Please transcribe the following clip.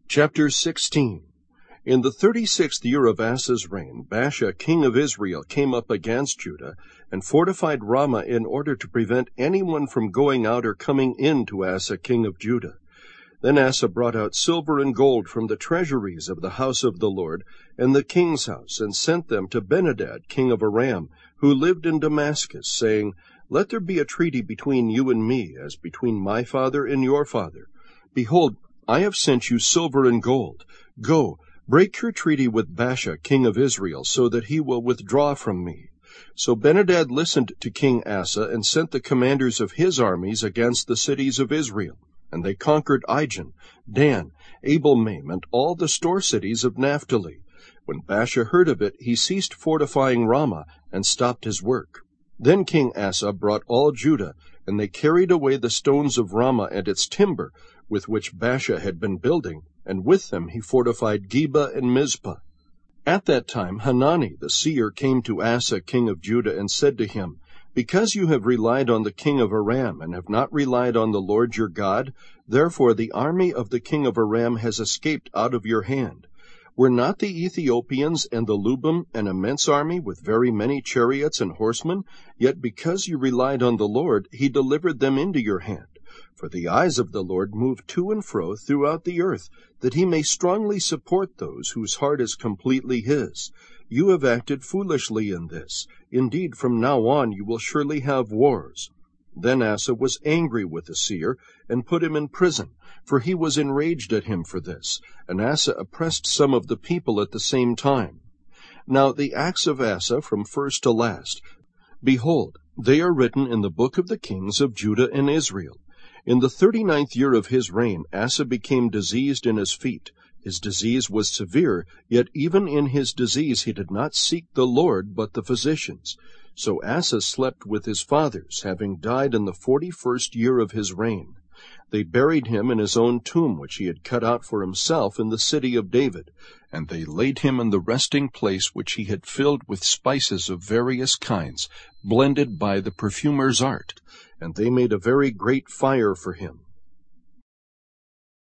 Chapter 16. In the 36th year of Asa's reign, Baasha king of Israel came up against Judah, and fortified Ramah in order to prevent anyone from going out or coming in to Asa king of Judah. Then Asa brought out silver and gold from the treasuries of the house of the Lord and the king's house, and sent them to Benhadad king of Aram, who lived in Damascus, saying, Let there be a treaty between you and me, as between my father and your father. Behold, I have sent you silver and gold. Go, break your treaty with Baasha king of Israel, so that he will withdraw from me. So Benhadad listened to King Asa, and sent the commanders of his armies against the cities of Israel. And they conquered Ijon, Dan, Abel-maim, and all the store cities of Naphtali. When Baasha heard of it, he ceased fortifying Ramah, and stopped his work. Then King Asa brought all Judah, and they carried away the stones of Ramah and its timber, with which Baasha had been building, and with them he fortified Geba and Mizpah. At that time Hanani the seer came to Asa king of Judah, and said to him, Because you have relied on the king of Aram, and have not relied on the Lord your God, therefore the army of the king of Aram has escaped out of your hand. Were not the Ethiopians and the Lubim an immense army, with very many chariots and horsemen? Yet because you relied on the Lord, he delivered them into your hand. For the eyes of the Lord move to and fro throughout the earth, that he may strongly support those whose heart is completely his. You have acted foolishly in this. Indeed, from now on you will surely have wars. Then Asa was angry with the seer, and put him in prison, for he was enraged at him for this. And Asa oppressed some of the people at the same time. Now the acts of Asa from first to last, behold, they are written in the book of the kings of Judah and Israel. In the 39th year of his reign, Asa became diseased in his feet. His disease was severe, yet even in his disease he did not seek the Lord, but the physicians. So Asa slept with his fathers, having died in the 41st year of his reign. They buried him in his own tomb, which he had cut out for himself in the city of David. And they laid him in the resting place which he had filled with spices of various kinds, blended by the perfumer's art. And they made a very great fire for him.